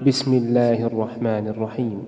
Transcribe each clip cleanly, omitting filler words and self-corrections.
بسم الله الرحمن الرحيم.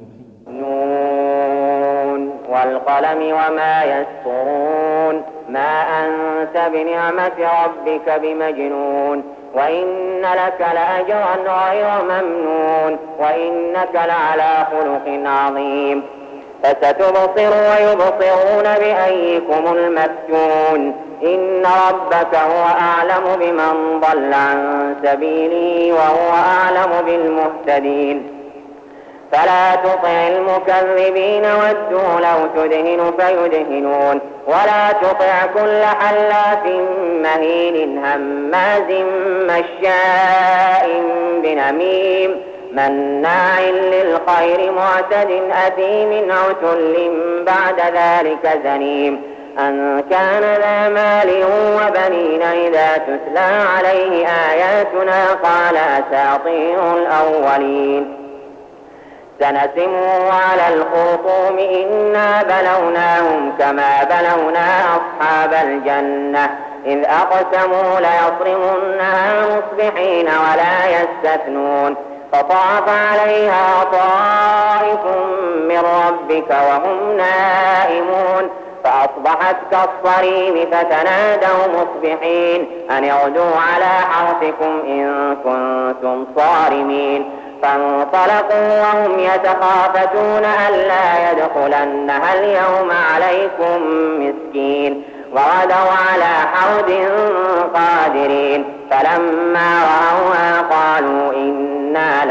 نون والقلم وما يسطرون ما أنت بنعمة ربك بمجنون وإن لك لأجرا غير ممنون وإنك لعلى خلق عظيم فستبصر ويبصرون بأيكم المفتون إن ربك هو أعلم بمن ضل عن سبيله وهو أعلم بالمهتدين فلا تطع المكذبين ودوا لو تدهن فيدهنون ولا تطع كل حلاف مهين هماز مشاء بنميم مناع للخير معتد أثيم عتل بعد ذلك زنيم أن كان ذا مال وبنين إذا تتلى عليه آياتنا قال أساطير الأولين سنسمه على الخرطوم إنا بلوناهم كما بلونا أصحاب الجنة إذ أقسموا ليصرمنها مصبحين ولا يستثنون فطاف عليها طائف من ربك وهم نائمون فأصبحت كالصريم فتنادوا مصبحين أن اغدوا على حرثكم إن كنتم صارمين فانطلقوا وهم يتخافتون ألا يدخلنها اليوم عليكم مسكين وغدوا على حرد قادرين فلما رأوها قالوا إنا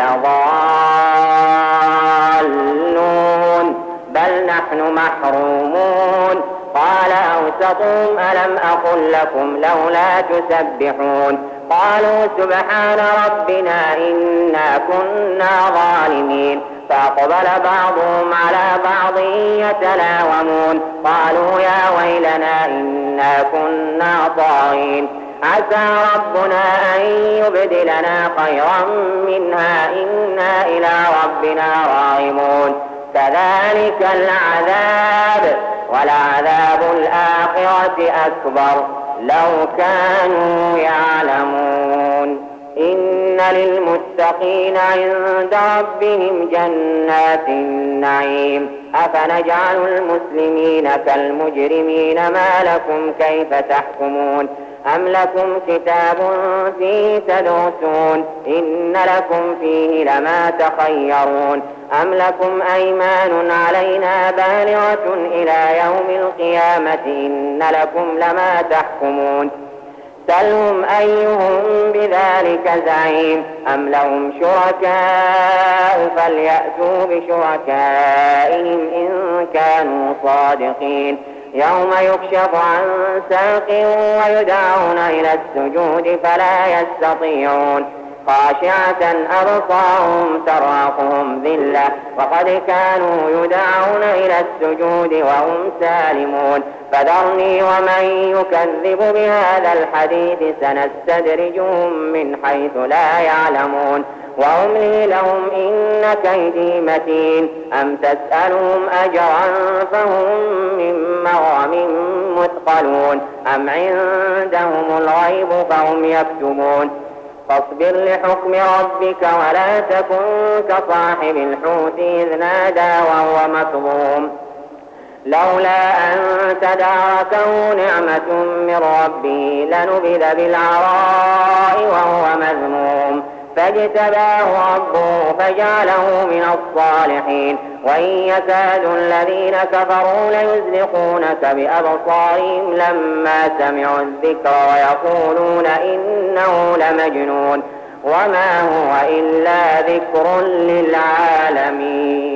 لضالون بل نحن محرومون قال أوسطهم ألم أقل لكم لولا تسبحون قالوا سبحان ربنا إنا كنا ظالمين فأقبل بعضهم على بعض يتلاومون قالوا يا ويلنا إنا كنا طاغين عسى ربنا أن يبدلنا خيرا منها إنا إلى ربنا راغبون كذلك العذاب ولعذاب الآخرة أكبر لو كانوا يعلمون إن للمتقين عند ربهم جنات النعيم أفنجعل المسلمين كالمجرمين ما لكم كيف تحكمون أم لكم كتاب فيه تدرسون إن لكم فيه لما تخيرون أم لكم أيمان علينا بالغة إلى يوم القيامة إن لكم لما تحكمون سلهم أيهم بذلك زعيم أم لهم شركاء فليأتوا بشركائهم إن كانوا صادقين يوم يكشف عن ساق ويدعون إلى السجود فلا يستطيعون خاشعة أبصارهم ترهقهم ذلة وقد كانوا يدعون إلى السجود وهم سالمون فذرني ومن يكذب بهذا الحديث سنستدرجهم من حيث لا يعلمون وأملي لهم إن كيدي متين أم تسألهم أجرا فهم من مغرم مثقلون أم عندهم الغيب فهم يكتبون فاصبر لحكم ربك ولا تكن كصاحب الحوت إذ نادى وهو مكظوم لولا أن تداركه نعمة من ربه لنبذ بالعراء وهو مذموم فاجتباه ربه فجعله من الصالحين وإن يكاد الذين كفروا ليزلقونك بأبصارهم لما سمعوا الذكر ويقولون إنه لمجنون وما هو إلا ذكر للعالمين.